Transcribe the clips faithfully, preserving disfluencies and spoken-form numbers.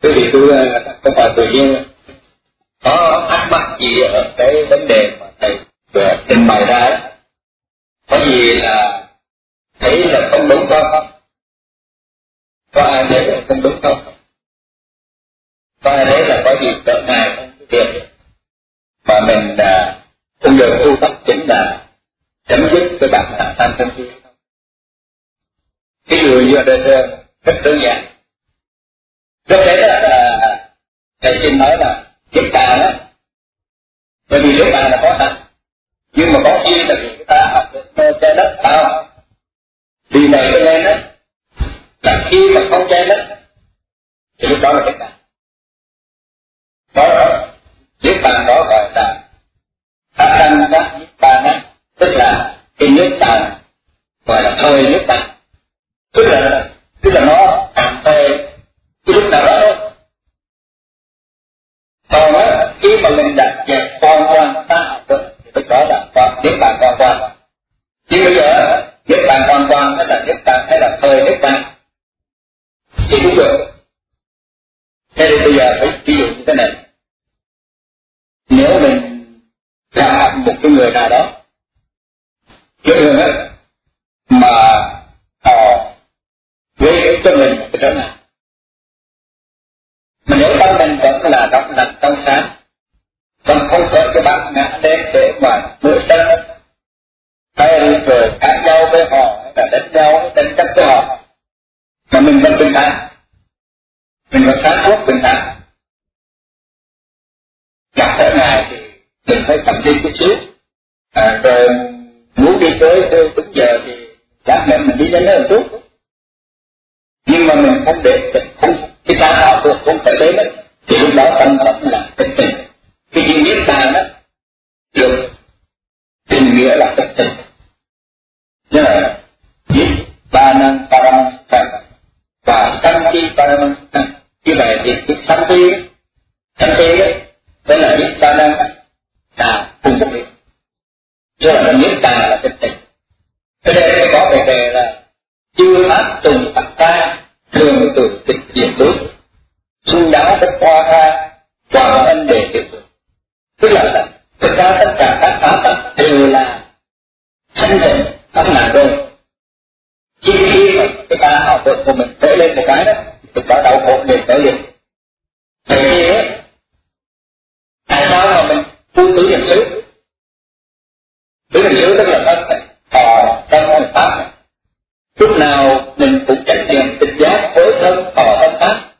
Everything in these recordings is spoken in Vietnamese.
Quý vị tôi không phải tự nhiên có thắc mắc gì ở cái vấn đề mà thầy vừa trình bày ra ấy. Có gì là thấy là không đúng không? Có ai thấy là không đúng không? Có ai thấy là có gì trở ngại trong cái việc mà mình đã không được tu tập chính là chấm dứt cái bản năng tham sân si không? Ví dụ như ở đây rất đơn giản. Lúc đấy đó là thầy xin nói là Niết Bàn á, bởi vì Niết Bàn là có sẵn, nhưng mà có khi là vì chúng ta học được trái đất sao? Vì vậy cho nên á, là khi mà không trái đất thì lúc đó là Niết Bàn. Đó đó, Niết Bàn đó gọi là phát sanh các Niết Bàn á, tức là cái Niết Bàn gọi là thời Niết Bàn, tức là tức là nó tạm thời cái lúc nào đó thôi. Còn á, khi mà mình đã dẹp hoàn toàn ta học được thì lúc đó là toàn Niết Bàn hoàn toàn. Nhưng bây giờ Niết Bàn hoàn toàn hay là Niết Bàn hay là thời Niết Bàn thì cũng được. Thế thì bây giờ phải ví dụ như thế này. Nếu mình gặp một cái người nào đó thường á mà họ gây đến cho mình một cái trở ngại, mà nếu tâm mình vẫn là trong lành trong sáng, vẫn không có cái bản ngã đến để mà nổi sân hay rồi cãi nhau với họ hay là đánh nhau đánh chấp với họ, mà mình vẫn bình thản, mình vẫn sáng suốt bình thản, gặp trở ngại thì mình phải cầm đi chút xíu, à, rồi muốn đi tới đúng giờ thì chắc mẹ mình đi đến hơn chút, nhưng mà mình không để không cái ta họ cũng không phải đến đấy, thì lúc đó tâm vẫn là tịch tình. Cái chữ Niết Bàn đó được tình nghĩa là tịch tình, như là Niết Bàn Paramastha và Santi Paramastha. Như vậy thì cái Santi Santi ấy đây là Niết Bàn là cùng một việc, cho là Niết Bàn là tịch tình. Cho nên mới có về về là chư pháp trùng tập ta thường từ tịch diệt đối, xung đáo bất hoa tha quảng ân để tiếp tục. Tức là thực ra tất cả các pháp đều là thanh tịnh tâm nạn rồi. Chỉ khi mà cái ta học được của mình tới lên một cái đó thì có đau khổ liền tới liền. Vậy thì ấy, tại sao mà mình tu tứ niệm xứ? Tứ niệm xứ tức là tất thọ tâm pháp này. Lúc nào mình cũng trách nhiệm tỉnh giác với thân thọ tâm pháp.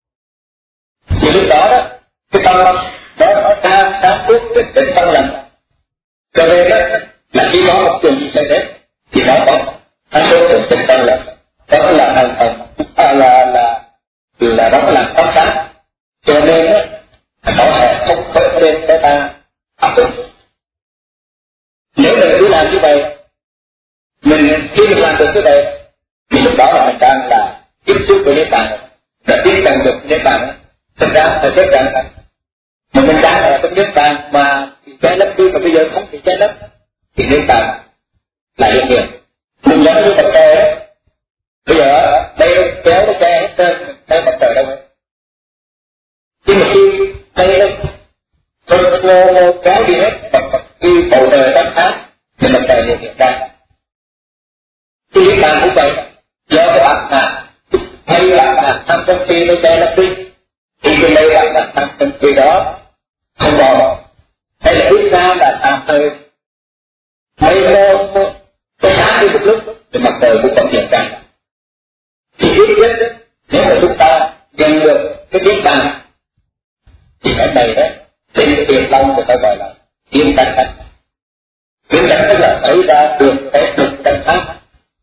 Thì lúc đó đó, cái tâm đó nó tham sáng suốt định tĩnh tâm lành. Cho nên đó, là khi có một chuyện gì xảy đến, thì nó có sáng suốt định tĩnh tâm lành. Đó là hành thần, à, là là là đó là tâm sáng. Cho nên đó, nó sẽ không khởi lên cái ta học được. Nếu mình cứ làm như vậy, mình khi mình làm được cái vậy, thì lúc đó là mình đang là tiếp xúc với Niết Bàn, đã tiếp cận được Niết Bàn. Thật ra là tiếp cận, mà mình đang ở trong Niết Bàn mà thì trái lấp đi, mà bây giờ không thì trái lấp, thì Niết Bàn là hiện hiện. Mình giống như mặt trời ấy, bây giờ đây nó kéo nó che hết trơn, mình thấy mặt trời đâu hết. Nhưng mà khi đây nó nó kéo đi hết, và khi bầu trời tắt sáng, thì mặt trời hiện hiện ra. Thì Niết Bàn cũng vậy, do cái bản ngã hay là bản tham sân si nó che lấp đi, thì cái đây là bản tham sân si đó không còn, hay là biết ra là tạm thời mây mô cái sáng đi một lúc thì mặt trời cũng còn hiện ra. Thì biết biết nếu mà chúng ta nhận được cái Niết Bàn thì cái này đó trên cái tiền long người ta gọi là kiến cảnh cảnh. Kiến cảnh tức là thấy ra được cái thực cảnh pháp,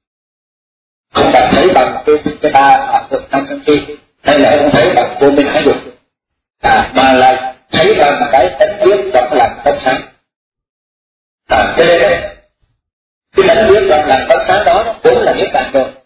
không phải thấy bằng cái cái ta học được trong sân si, hay là không thấy bằng vô minh thấy được, à, mà là thấy bằng cái tánh biết trong lành trong sáng. À, cho nên đấy, cái tánh biết trong lành trong sáng đó nó cũng là Niết Bàn rồi.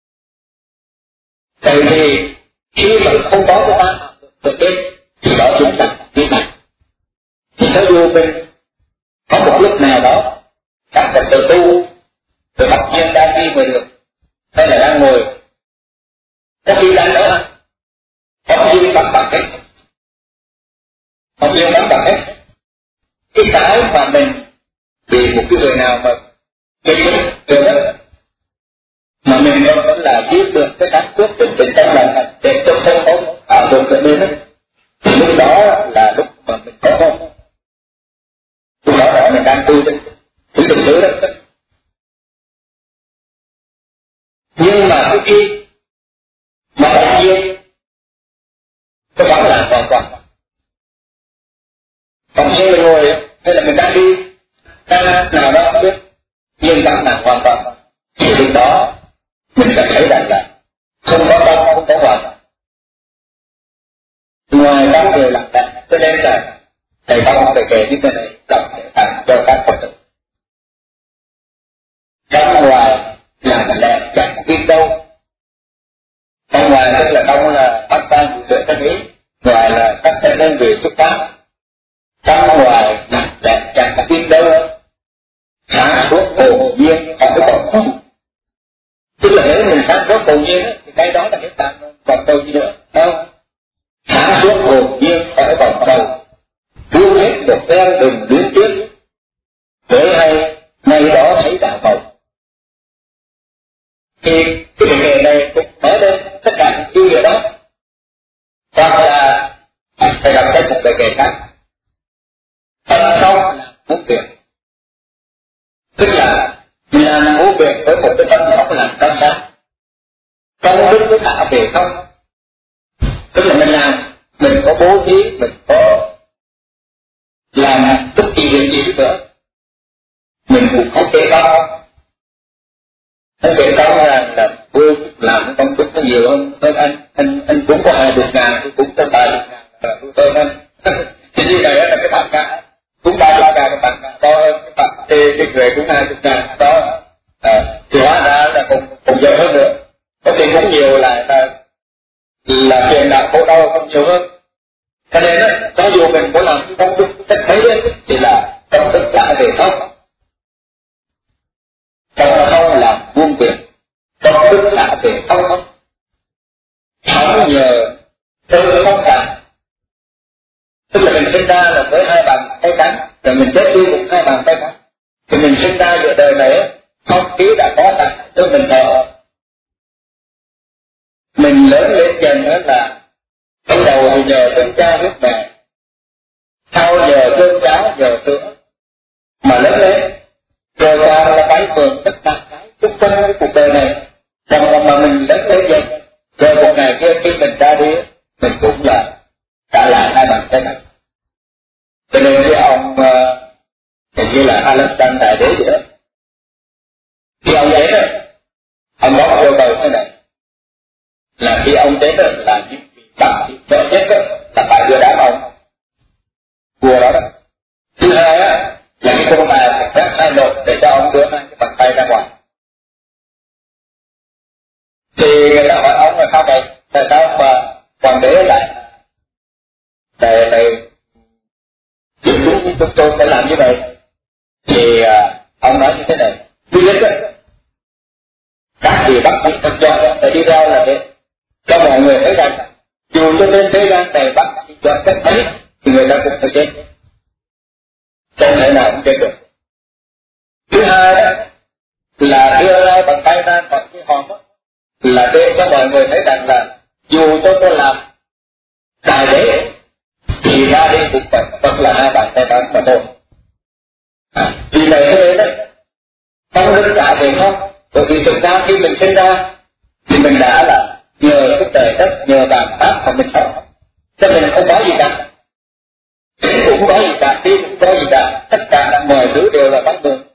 Tại vì khi mà không có cái ta học được cái thì đó chính là Niết Bàn. Thì cho dù mình có một lúc nào đó các Phật tử tu rồi học viên đang đi ngoài đường hay là đang ngồi, có khi đang đó, có Không riêng bằng bằng hết, không riêng bằng bằng hết. Cái cái mà mình vì một cái người nào mà gây đúng được đó, mà mình vẫn là biết được cái cảm xúc tình tình trong lòng này để tôi không có ảo tưởng trở nên đó, thì lúc đó là lúc mà mình có không. Lúc đó là mình đang tu trên thứ tình thứ đó. Nhưng mà cái khi mà đột nhiên nó vẫn là hoàn toàn. Còn như rồi hay là mình đang đi đang nào đó không biết, nhưng vẫn là hoàn toàn. Thì lúc đó mình sẽ thấy rằng là không có tâm, không có hoàn. Ngoài các người làm đẹp, cho nên là thầy Phong phải kể những cái này cần để tặng cho các Phật tử. Trong ngoài là lẽ chẳng biết đâu. Trong ngoài tức là trong là bắt tay của sự thân ý, ngoài là các thân đơn vị xuất phát. Trong ngoài là lẽ chẳng biết đâu. Sáng suốt hồn nhiên khỏi còn không. Tức là nếu mình sáng suốt hồn nhiên thì cái đó là cái tặng còn đâu gì nữa, không? Sáng suốt hồn nhiên khỏi còn đâu. Đưa hết một em đừng luyến tiếc, để hay ngày đó thấy đạo màu. Thì cái đề nghị này cũng nói lên tất cả những ý nghĩa đó. Hoặc là thầy đọc thêm một đề nghị khác. Tâm không là muốn việc. Tức là làm muốn việc với một cái tâm không làm tâm sáng. Công đức thả về không. Tức là mình làm, mình có bố thí, mình có làm bất kỳ việc gì nữa, mình cũng không kể công. Không kể công là là vui làm công đức nó nhiều hơn hơn anh anh anh cũng có hai chục ngàn, tôi cũng có ba chục ngàn là tôi hơn anh. Thì như này là cái bạn cả cũng ba ba ngàn, cái bạn cả to hơn cái bạn thì cái người cũng hai chục ngàn đó, à, thì hóa ra là cũng cũng dễ hơn nữa. Có tiền cũng nhiều là là là tiền đạo khổ đau không nhiều hơn. Cho nên đó, cho dù mình có làm cái công đức cách thấy ấy, thì là công đức trả về không. Công không làm buông việc, công đức trả về không không. Không nhờ tư không cả. Tức là mình sinh ra là với hai bàn tay cánh, rồi mình chết đi cũng hai bàn tay cánh. Thì mình sinh ra giữa đời này, không khí đã có sẵn cho mình thở. Mình lớn lên dần nữa là trong đầu thì nhờ cơm cha huyết mẹ, sau nhờ cơm cháo nhờ sữa mà lớn lên, rồi qua là cái vườn tất cả cái xung quanh cái cuộc đời này, trong mà mình lớn lên dần, rồi một ngày kia khi mình ra đi, mình cũng là trả lại hai bàn tay này. Cho nên cái ông hình như là Alexander Đại Đế vậy đó, khi ông ấy đó, ông có yêu cầu thế này, là khi ông đến đó là những vị bằng thì chợ nhất đó, là phải đưa đám ông vua đó, đó. Thứ hai á là cái con tài phải phép hai nộp để cho ông đưa hai cái bàn tay ra ngoài. Thì người ta hỏi ông là sao vậy, tại sao mà hoàng đế lại lại lại giúp chúng chúng tôi phải làm như vậy? Thì à, ông nói như thế này, thứ nhất á, các vị bác sĩ thật chọn phải đi ra là để cho mọi người thấy rằng dù cho trên thế gian này bác sĩ chọn cách ấy thì người ta cũng phải chết, không thể nào cũng chết được. Thứ hai đó, là đưa ra bàn tay ra khỏi cái hòm đó, là để cho mọi người thấy rằng là dù cho tôi làm đại đế thì ra đi cũng phải vẫn là hai bàn tay bán mà thôi. À, vì vậy thế nên đấy, không đơn giản về không, bởi vì thực ra khi mình sinh ra thì mình đã là nhờ cái trời đất, nhờ bàn pháp mà mình sống, cho mình không có gì cả, cũng không có gì cả, đi cũng có gì cả, tất cả là mọi thứ đều là bắt buộc.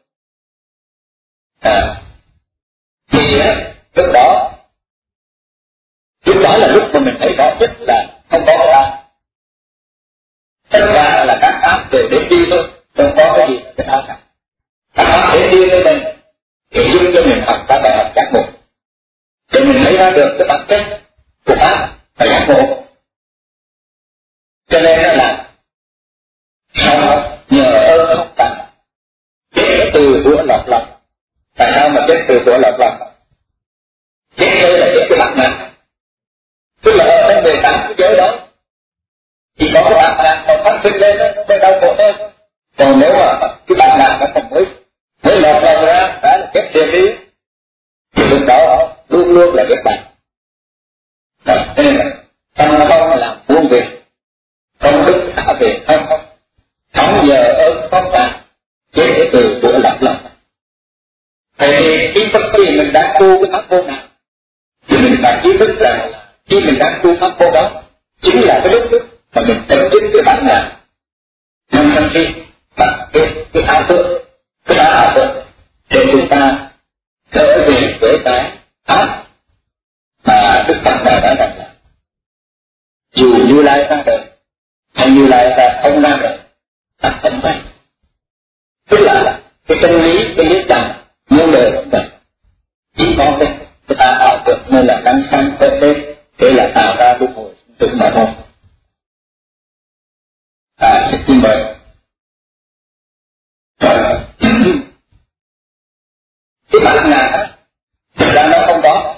À, thì á, lúc đó, lúc đó là lúc mà mình thấy rõ nhất là không có cái ai, tất cả là các pháp đều đến đi thôi, không có cái gì là cái ai cả. Các pháp đến đi với mình để giúp cho mình học các bài học giác ngộ, để mình thấy ra được cái bản chất của pháp và giác ngộ. Cho nên là sao nhờ ơn không tặng, chết từ của lọt lòng. Tại sao mà chết từ của lọt lòng? Chết đây là chết cái mặt nạ, tức là ở trong đời tám cái giới đó. Chỉ có cái bản ngã còn phát sinh lên nó mới đau khổ thôi. Còn nếu mà cái bản ngã nó còn mới mới lọt lòng ra đã là kết tiền đi, thì lúc đó luôn luôn là kết bạn. Cho nên là tâm không làm buông việc, không đức thả về không không, không nhờ ơn không ta, chế để từ bữa lặp lòng. Vậy thì khi bất kỳ mình đang tu cái pháp môn nào, thì mình phải ý thức rằng là khi mình đang tu pháp môn đó chính là cái lúc mà mình tập trung cái bản ngã năm sân si và cái cái ảo tưởng, cái ảo tưởng để chúng ta trở về với cái pháp mà Đức Phật đã nói rằng là dù Như Lai ra đời hay Như Lai ta không ra đời, ta không vậy. Tức là cái chân lý, cái lý rằng muôn đời không vậy. Chỉ có cái cái ta ảo tưởng nên là đăng sanh khởi lên để là tạo ra luân hồi tự mà thôi. À, xin xin mời. Cái bản ngã thực ra nó không có.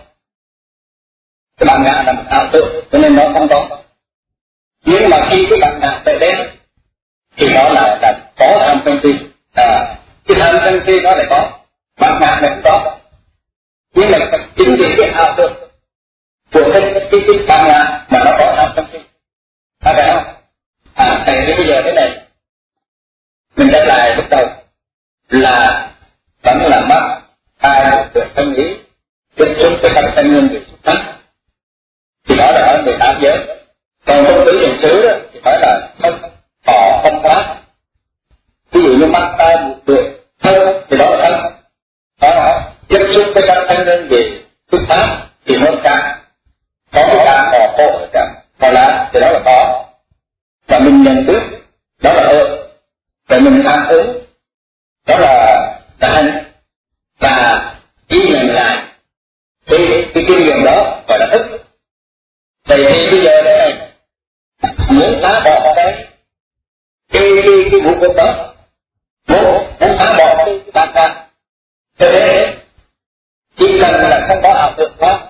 Cái bản ngã là một ảo tưởng cho nên nó không có. Nhưng mà khi cái bản ngã tới đến thì nó là là có tham sân si. À, cái tham sân si nó lại có, bản ngã này cũng có. Nhưng mà chính vì cái ảo tưởng của cái cái cái bản ngã mà nó có tham sân si. Thấy phải không? À, tại vì bây giờ thế này, mình trở lại lúc đầu là vẫn là mắt, hai một được tâm lý, tiếp xúc với các thanh nguyên về xúc tác, thì đó là ở mười tám giới. Còn trong tứ niệm xứ đó thì nói là thân, thọ, không pháp. Ví dụ như mắt, tai, mũi, lưỡi, thân thì đó là thân. Đó, tiếp xúc với các thanh nguyên về xúc tác thì nó càng có cái càng thọ khổ càng thọ lá thì đó là có. Và mình nhận biết đó là ơn, và mình tham ứng đó là hành, và ghi nhận lại cái cái kinh nghiệm đó gọi là thức. Vậy thì bây giờ đây này muốn phá bỏ cái cái cái cái vụ cuộc đó, muốn muốn phá bỏ cái cái bản ngã, cho nên chỉ cần là không có ảo tưởng quá,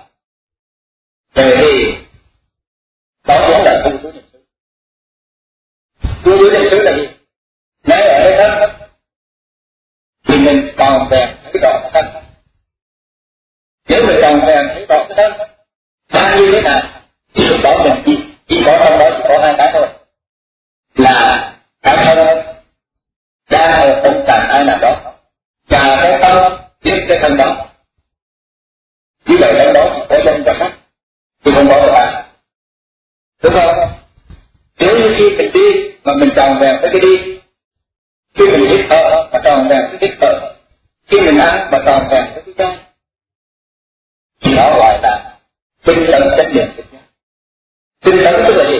vậy thì đó cũng là tu tứ niệm xứ. Tu tứ niệm xứ là gì? Ngay ở đây thân thì mình còn vẹn thấy rõ cái thân. Nếu mình còn vẹn thấy rõ cái thân đang như thế nào thì lúc đó mình chỉ, chỉ có trong đó chỉ có hai cái thôi, là cái thân đang ở trong trạng thái nào đó và cái tâm biết cái thân đó. Như vậy trong đó chỉ có danh và sắc thì không có được bạn, đúng không? Nếu như khi mình đi mà mình tròn vẹn với cái đi, khi mình hít thở mà tròn vẹn với hít thở, khi mình ăn mà tròn vẹn với cái chai, thì đó gọi là tinh tấn chánh niệm thực giác. Tinh tấn tức là gì?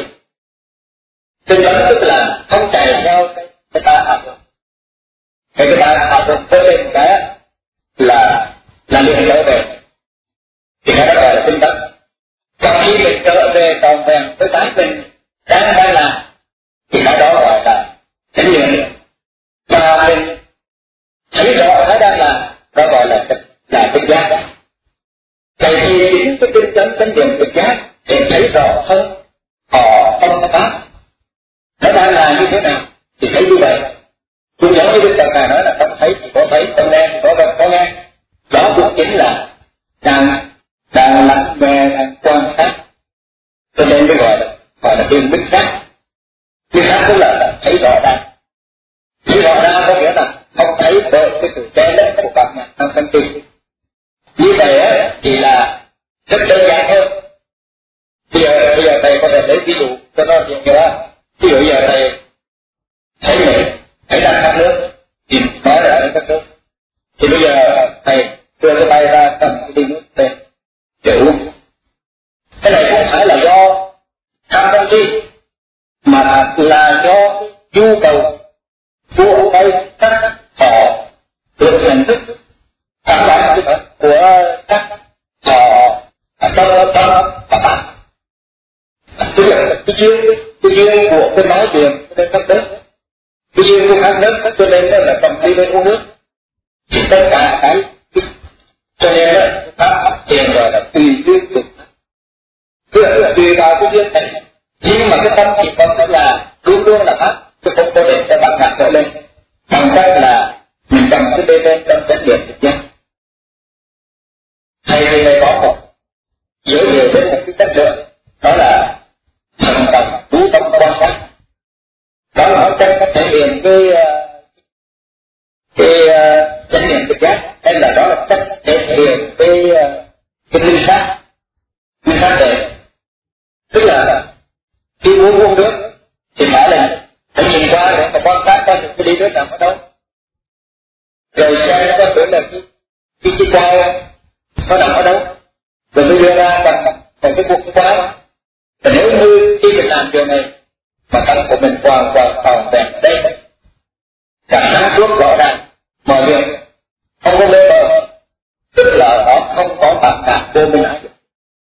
Tinh tấn tức là không chạy theo cái, cái ta ảo tưởng. Cái cái ta ảo tưởng tới lên cái là là liền trở về, thì cái đó gọi là tinh tấn. Còn khi mình trở về tròn vẹn với cái mình đang đang làm thì cái đó gọi là chánh niệm. Và mình thấy rõ cái đang làm đó gọi là là tinh giác. Vậy thì chính cái tinh tấn chánh niệm tinh giác để thấy rõ hơn họ tâm pháp nó đang làm như thế nào thì thấy như vậy. Cũng giống như Đức Phật Ngài nói là không thấy thì có thấy, không nghe thì có gặp có nghe. Đó cũng chính là đang đang lắng nghe, đang quan sát. Cho nên mới gọi là gọi là viên minh giác. Minh giác tức là thấy rõ ràng. Thấy rõ ràng có nghĩa là không thấy bởi cái sự che lấp của các nhà trong thân tình. Như vậy á thì là rất đơn giản thôi. Bây giờ, bây giờ thầy có thể lấy ví dụ cho nó hiện ra. Ví dụ giờ thầy thấy mình thấy đang khát nước thì nói là đang khát nước. Thì bây giờ thầy đưa cái tay ra cầm cái ly nước lên để uống. Cái này không phải là do tham sân si mà là do nhu cầu của cái các họ được nhận thức cảm bản của các họ tâm tâm và bạn. Tức là cái duyên cái duyên của cái nói chuyện cho nên khát nước, cái duyên của khát nước cho nên là cầm ly lên uống nước. Thì tất cả cái cho nên là pháp phát triển gọi là tùy duyên cực. Tức là tùy vào cái duyên này Nhưng mà cái tâm chỉ còn là luôn luôn là pháp, chứ không có để cho bạn ngạc trở lên. Bằng cách là mình cầm cái bê bên trong chánh niệm thực giác. Thầy thì thầy có một dễ hiểu đến một cái chất lượng, đó là thần tâm chú tâm quan sát. Đó là nói chân có thể hiện cái cái chánh niệm thực giác, hay là đó là cách thể hiện cái cái linh sát, linh sát để, tức là khi muốn uống nước thì phải là phải nhìn qua để mà quan sát coi những cái ly nước nằm ở đâu, rồi xem nó có phải là cái cái cái chai nó nằm ở đâu, rồi mới đưa ra bằng bằng cái cuộc cái quái. Và nếu như khi mình làm điều này mà tâm của mình hoàn toàn tròn vẹn đây, cả sáng suốt rõ ràng mọi việc, không có mê mờ, tức là nó không có tạp cảm vô minh ái dục.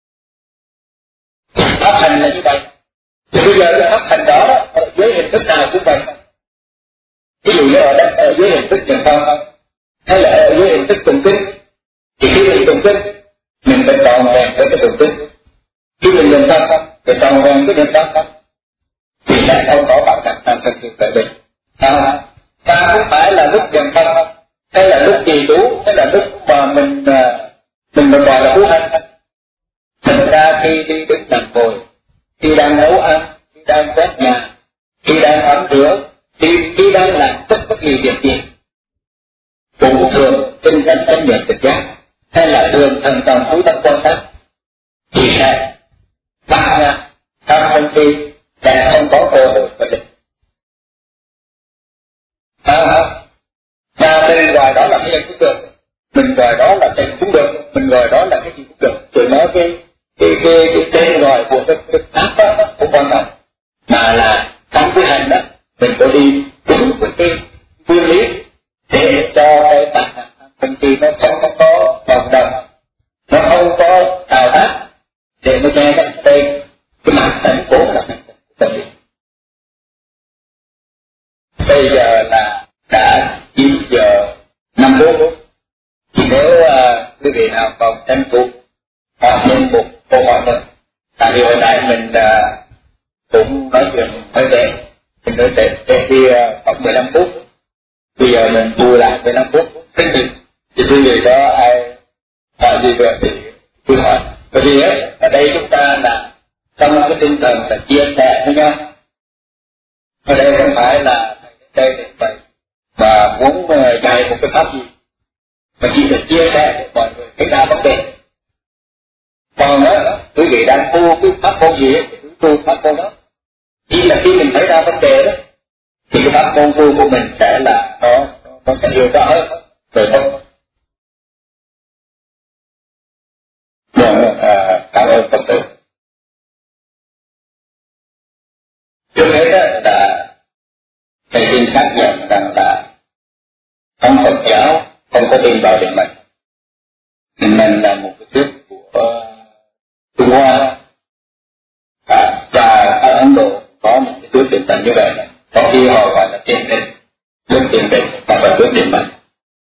Pháp hành là như vậy. Thì bây giờ cái pháp hành đó ở dưới hình thức nào cũng vậy. Ví dụ như ở đây ở dưới hình thức niệm Phật, hay là ở dưới hình thức tụng kinh, thì khi mình tụng kinh mình phải tròn vẹn với cái tụng kinh. Khi mình niệm Phật thì tròn vẹn với niệm Phật, thì sẽ không có bạn cảm tam thực hiện tại mình. À, ta không phải là lúc niệm Phật, hay là lúc trì chú, hay là lúc mà mình mình mình gọi là phú hành. Thật ra khi đi đứng nằm ngồi, khi đang nấu ăn, khi đang quét nhà, khi đang tắm rửa, khi, khi đang làm tất bất kỳ việc gì, cũng thường tinh tấn chánh niệm thực giác, hay là thường thần tâm chú tâm quan sát, thì sẽ bắt ra trong thân khi sẽ không có cơ hội có định. À, và mình gọi đó là cái gì cũng được, mình gọi đó là tình cũng được, mình gọi đó là cái gì cũng được, rồi nói cái cái cái, cái tên gọi của cái cái pháp đó không quan trọng, mà là trong cái hành đó mình có đi đúng với cái nguyên lý để cho cái bản thân khi nó không có vòng đồng, nó không có tạo tác để nó che cái tên cái mặt tánh cố là mặt tánh của. Bây giờ là đã chín giờ năm phút, thì nếu uh, quý vị nào còn tranh thủ hỏi thêm một câu hỏi nữa, tại vì hồi nãy mình uh, cũng nói chuyện hơi trễ, mình nói trễ trễ đi uh, khoảng mười lăm phút, bây giờ mình bù lại mười lăm phút, thì quý vị có ai hỏi gì nữa thì cứ hỏi. Bởi vì ấy, ở đây chúng ta là trong cái tinh thần là chia sẻ với nhau, ở đây không phải là đây để vậy mà muốn uh, dạy một cái pháp gì, mà chỉ được chia sẻ để mọi người thấy ra vấn đề. Còn đó, quý vị đang tu cái pháp môn gì thì cứ tu pháp môn đó. Chỉ là khi mình thấy ra vấn đề đó, thì cái pháp môn tu của mình sẽ là nó nó sẽ hiệu quả hơn, rồi không. Rồi, à, cảm ơn Phật tử. Trước hết đó là thầy xin xác nhận rằng là trong Phật giáo không có tin vào định mệnh. Định mệnh là một cái thuyết của Trung Hoa, à, và ở Ấn Độ có một cái thuyết định mệnh như vậy, có khi họ gọi là tiền định, thuyết tiền định hoặc là thuyết định mệnh.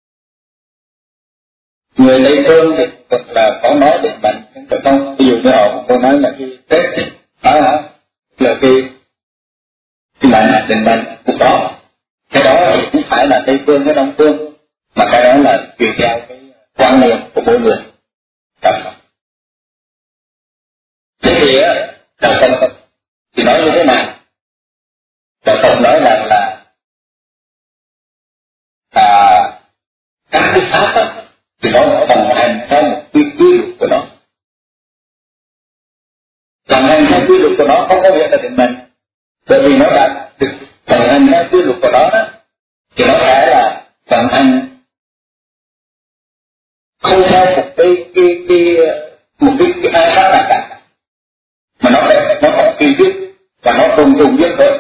Người Tây phương thì thật là có nói định mệnh, nhưng không, ví dụ như họ có nói là cái Tết đó hả, là cái cái mệnh định mệnh cũng đó. Cái đó thì cũng phải là Tây phương hay Đông phương, mà cái đó là tùy theo cái quan niệm của mỗi người. Thế thì á, đạo Phật thì nói như thế nào? Đạo Phật nói rằng là à, các cái pháp á, thì nó vận hành theo một cái quy luật của nó. Vận hành theo quy luật của nó không có nghĩa là định mệnh, bởi vì nó đã được vận hành theo quy luật của nó đó, thì nó sẽ là vận hành không theo một cái cái cái một cái cái ai pháp nào cả, mà nó phải nó phải tùy duyên và nó cùng trùng duyên thôi.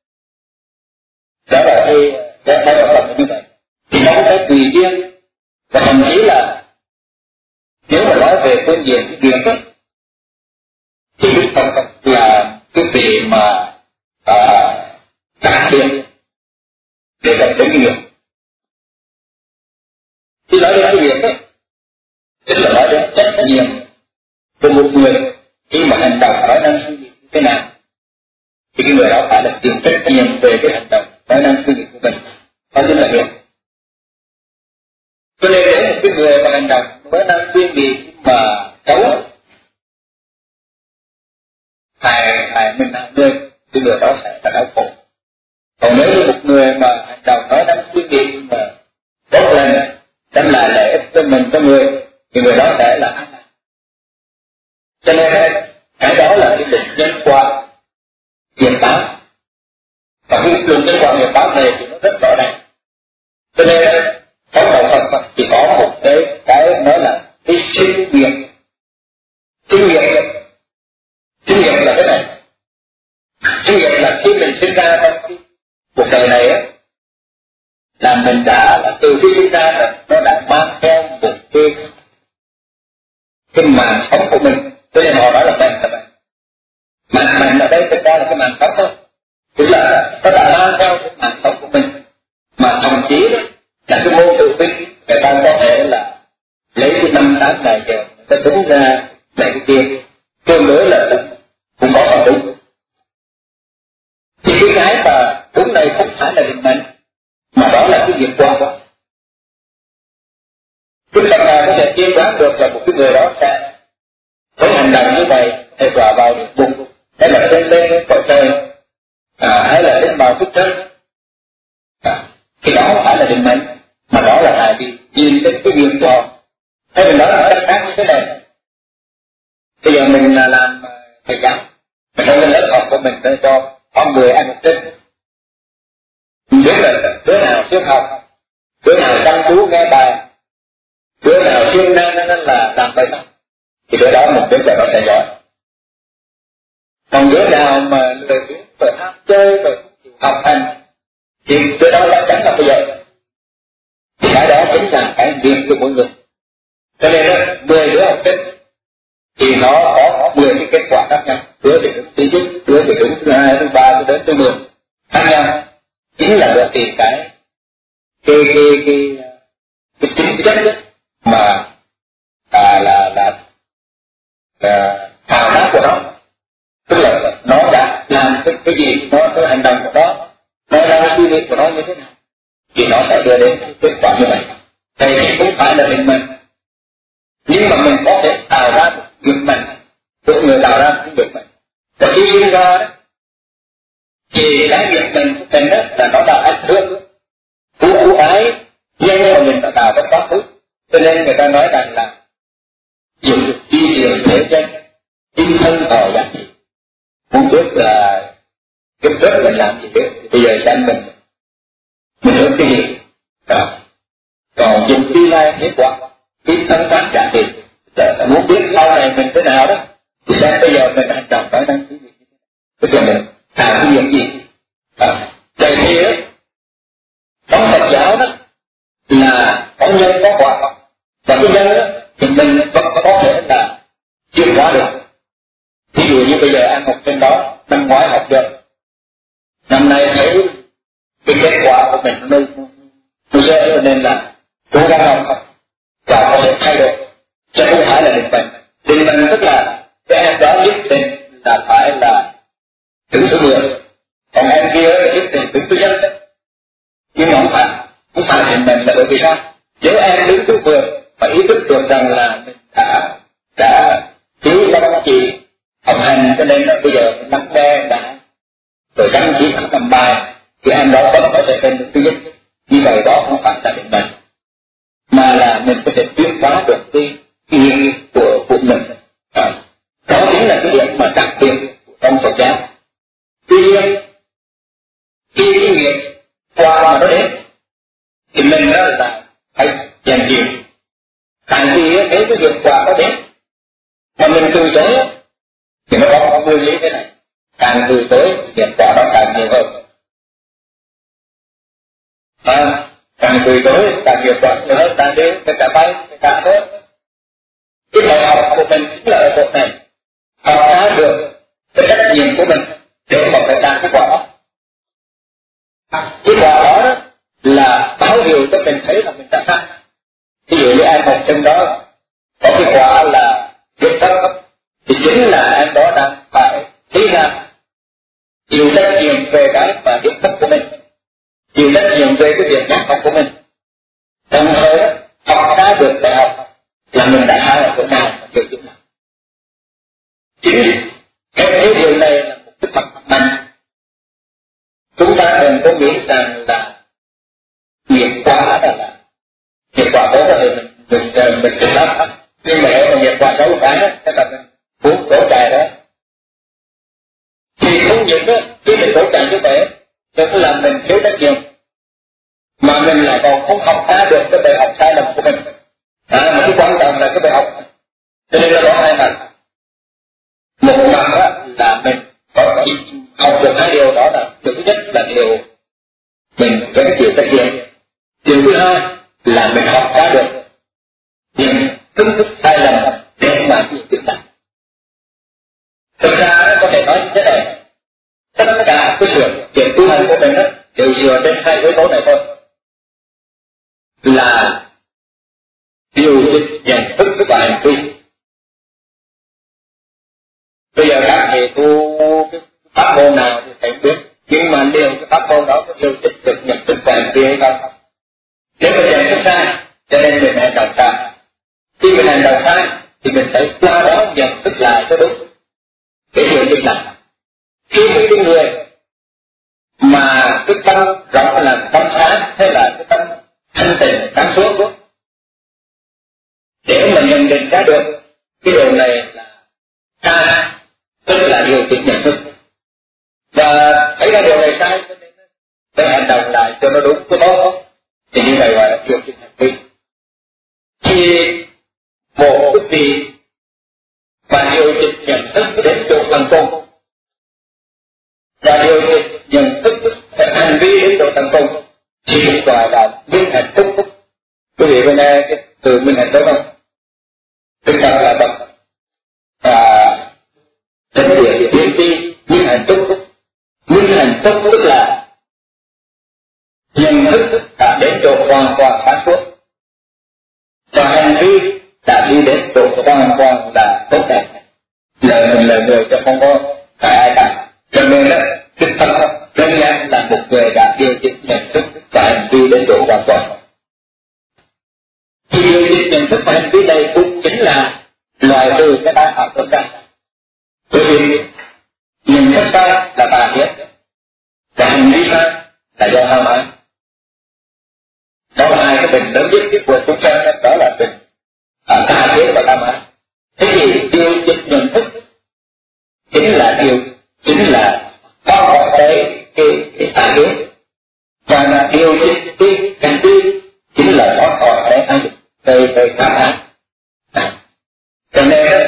Đó là cái cái cái đạo Phật như vậy. Thì nó cũng phải tùy duyên, và thậm chí là nếu mà nói về phương diện cái duyên đó, thì Đức Phật là cái vị mà đặc biệt để gặp đến cái nghiệp. Khi nói đến cái nghiệp đó, tức là nói đến trách nhiệm của một người khi mà hành động nói năng suy nghĩ như thế nào. cái người đó phải là chịu trách nhiệm về cái hành động nói năng suy nghĩ của mình. Đó chính là nghiệp. Cho nên nếu một cái người mà hành động nói năng suy nghĩ mà xấu, hại hại mình hại người, cái người đó sẽ là đau khổ. Còn nếu như một người mà hành động nói năng suy nghĩ mà tốt lành, đem lại lợi ích cho mình cho người, thì người đó sẽ là an lạc. Cho nên cái đó là cái định nhân quả nghiệp báo. Và cái luận nhân quả nghiệp báo này thì nó rất rõ ràng. Cho nên trong đạo Phật Phật chỉ có một cái cái nói là cái sinh nghiệp. Sinh nghiệp sinh nghiệp là cái này. Sinh nghiệp là khi mình sinh ra trong cái cuộc đời này á, là mình đã là từ khi sinh ra rồi nó đã mang theo một cái cái mạng sống của mình. Cho nên họ nói là bệnh là bệnh. Mạng bệnh ở đây thực ra là cái mạng sống thôi. Tức là nó đã mang theo cái mạng sống của mình. Mà thậm chí đó là cái môn tự tin người ta có thể là lấy cái năm tám ngày giờ người ta tính ra này cái kia tương đối là cũng, cũng có phần đúng. Thì cái cái mà đúng này không phải là định mệnh, mà đó là cái nghiệp quả đó. Chúng ta có thể tiên đoán được là một cái người đó sẽ với hành động như vậy hay đọa vào địa ngục, hay là lên lên cõi trời, à, hay là lên vào phúc trời. À, thì đó không phải là định mệnh, mà đó là tại vì nhìn đến cái nghiệp của họ. Hay mình nói là cách khác như thế này. Bây giờ mình là làm thầy giáo, mình nói lên lớp học của mình để cho con người ăn một tin. Đứa là đứa nào siêng học, đứa nào chăm chú nghe bài, đứa nào siêng năng nên là làm bài tập, thì đứa đó một đứa trẻ nó sẽ giỏi. Còn đứa nào mà lười biếng rồi ham chơi rồi không chịu học hành, thì đứa đó chắc chắn là bây giờ. Thì cái đó chính là cái việc của mỗi người. Cho nên đó, mười đứa học sinh thì nó có mười cái kết quả khác nhau. Đứa thì đứng thứ nhất, đứa thì đứng thứ hai, thứ ba, thứ đến thứ mười khác nhau. Chính là bởi vì cái cái cái cái cái tính chất mà à, là là là hào nát của nó, tức là nó đã làm cái cái gì, nó cái hành động của nó, nó ra suy nghĩ của nó như thế nào, thì nó sẽ đưa đến cái kết quả như vậy. Đây thì cũng phải là định mệnh, nhưng mà mình có thể tạo ra một nghiệp mệnh, của người tạo ra một nghiệp mệnh. Và khi sinh ra đó, thì cái nghiệp mệnh của mình đó là nó đã ảnh hưởng của của ái nhân mà mình đã tạo trong quá khứ. Cho nên người ta nói rằng là dùng đi điều thế chân, tinh thân tỏ giá trị. Muốn biết là kiếp trước mình làm gì biết, bây giờ xem mình mình hướng cái gì. Đó. Còn dùng tương lai kết quả, tinh thân tác giá trị. Để muốn biết sau này mình thế nào đó, thì xem bây giờ mình hành động phải đăng ký gì. Tức là mình làm cái việc gì. À, vậy thì đó, trong Phật giáo đó là có nhân có quả, và cái nhân đó thì mình vẫn có thể là chuyển hóa được. Ví dụ như bây giờ anh học trên đó, năm ngoái học được, năm nay thấy cái kết quả của mình nó nó dễ, cho nên là cố gắng học và có thể thay đổi, chứ không phải là định mệnh. Định mệnh tức là cái em đó nhất định là phải là đứng thứ mười, còn em kia là nhất định đứng thứ nhất. Nhưng mà không phải, không phải định mệnh là bởi vì sao? Nếu em đứng thứ mười và ý thức được rằng là mình đã đã thiếu các chị học hành, cho nên là bây giờ nắm đe đã rồi chăm chỉ thẳng làm bài, thì em đó vẫn có thể lên được thứ nhất. Như vậy đó không phải là định mệnh, mà là mình có thể chuyển hóa được cái nghiệp của của mình. À, đó chính là cái điểm mà đặc biệt trong Phật giáo. Tuy nhiên khi cái nghiệp qua mà nó đến thì mình đó là phải dành chịu. Tại vì nếu cái nghiệp quả có đến mà mình từ chối thì nó có nguyên lý thế này: càng từ chối thì nghiệp quả nó càng nhiều hơn. À, càng từ chối càng nghiệp quả nhiều hơn, càng đến cái cả bay cái cả tốt. Cái bài học của mình chính là ở chỗ này, học ra được cái trách nhiệm của mình để mà phải đạt cái quả đó. Cái quả đó, đó là báo hiệu cho mình thấy là mình đã sai. Ví dụ như em học sinh đó có cái quả là biết thấp, thì chính là em đó đang phải thấy ra chịu trách nhiệm về cái mà biết thức của mình, chịu trách nhiệm về cái việc giác học của mình. Đồng thời học ra được bài học là mình đã sai ở chỗ nào điều chỉnh nào. Chính cái điều này là một cái mặt mạnh. Chúng ta đừng có nghĩ rằng là nghiệp quả đó là nghiệp quả tốt thì mình mình mình mình được đó. Nhưng mà nếu mà nghiệp quả xấu cái đó, tức là mình muốn đổ chạy đó, thì không những đó khi mình đổ chạy như vậy, tức là mình thiếu trách nhiệm, mà mình lại còn không học ra được cái bài học sai lầm của mình. À, mà cái quan trọng là cái bài học. Cho nên là có hai mặt. Một mặt đó là mình có học được hai điều, đó là điều thứ nhất là điều mình gánh chịu trách nhiệm. Điều thứ hai là mình học ra được những kiến thức sai lầm để mà chịu trách nhiệm. Thực ra có thể nói như thế này, tất cả cái sự kiện tu hành của mình đó đều dựa trên hai yếu tố này thôi, là điều chỉnh nhận thức và hành vi. Bây giờ các thầy tu cái pháp môn nào thì thầy biết, nhưng mà điều cái pháp môn đó có điều chỉnh được nhận thức và hành vi hay không? Nếu mình nhận thức sai, cho nên mình hành động sai. Khi mình hành động sai thì mình phải qua đó nhận thức lại cho đúng để điều chỉnh lại. Khi một cái người mà cái tâm rõ là tâm sáng hay là cái tâm thanh tịnh sáng suốt đó, để mà nhận định ra được cái điều này là sai, tức là điều chỉnh nhận thức, và thấy ra điều này sai cho nên phải hành động lại cho nó đúng cái tốt, thì như vậy gọi là điều chỉnh hành vi. Khi một cái vị mà điều chỉnh nhận thức đến chỗ thành công và điều chỉnh nhận thức hành vi đến độ thành công thì được gọi là minh hạnh phúc. Quý vị có nghe cái từ minh hạnh phúc không? Tức là bậc à chân địa tiên tri minh hạnh phúc. Minh hạnh phúc tức là nhận thức đã đến độ hoàn toàn sáng suốt và hành vi đã đi đến độ hoàn toàn là tốt đẹp. Lời mình là người cho không có phải ai cả. Cho nên đó, cái thật đơn giản là một người đã điều chỉnh nhận thức và hành vi đến độ hoàn toàn. Thì điều chỉnh nhận thức và hành vi này cũng chính là loại trừ cái tai họa tâm ra. Bởi vì nhận thức sai là tà kiến, và hành vi sai là do tham ái. Đó là hai cái bệnh lớn nhất của chúng ta, đó là bệnh à, tà kiến và tham ái. Thế thì điều chỉnh nhận thức chính là điều chính là bao gồm cái cái cái tà kiến, và là điều chỉnh cái hành vi chính là bao gồm cái cái cái tham ái. Cho nên đó,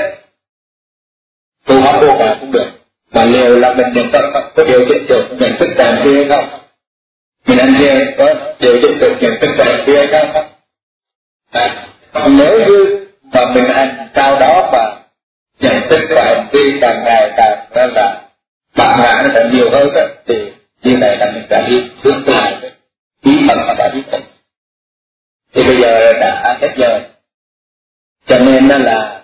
tu học vô cả cũng được, mà liệu là mình nhận thức có điều chỉnh được nhận thức và hành vi hay không? Mình ăn kia có điều chỉnh được nhận thức và hành vi hay không? À, nếu như mà mình ăn sau đó mà nhận thức và hành vi càng ngày càng đó là bạc ngã nó càng nhiều hơn đó, thì như này là mình đã đi hướng lại cái ý phận mà đã đi tới. Thì bây giờ đã hết giờ, cho nên đó là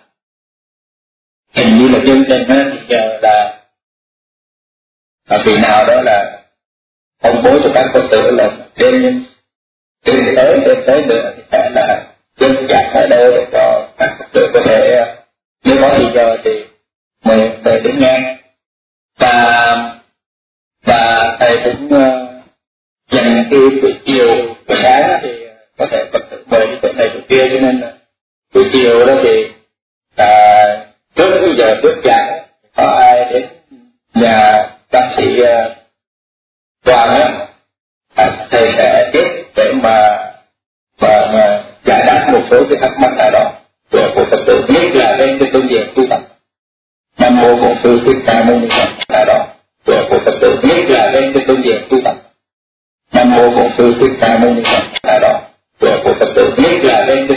hình như là chương trình đó thì giờ là ở vị nào đó là ông bố cho các Phật tử là đêm đêm tới đêm tới nữa thì sẽ là đơn giản ở đâu để cho các Phật tử có thể nếu có thời giờ thì mời mời đến nghe. Và và thầy cũng uh, dành cái buổi chiều buổi sáng thì có thể Phật tử mời đi chỗ này chỗ kia, cho nên buổi chiều đó thì uh, trước cái giờ trước giảng có ai đến nhà bác sĩ uh, Toàn á, à, thầy sẽ tiếp để mà và mà giải đáp một số cái thắc mắc nào đó của của Phật tử, nhất là trên cái phương diện tu tập. Nam mô Bổn Sư Thích Ca Mâu Ni Phật nào đó của của Phật tử, nhất là trên cái phương diện tu tập. Nam mô Bổn Sư Thích Ca Mâu Ni Phật nào đó của của Phật tử, nhất là trên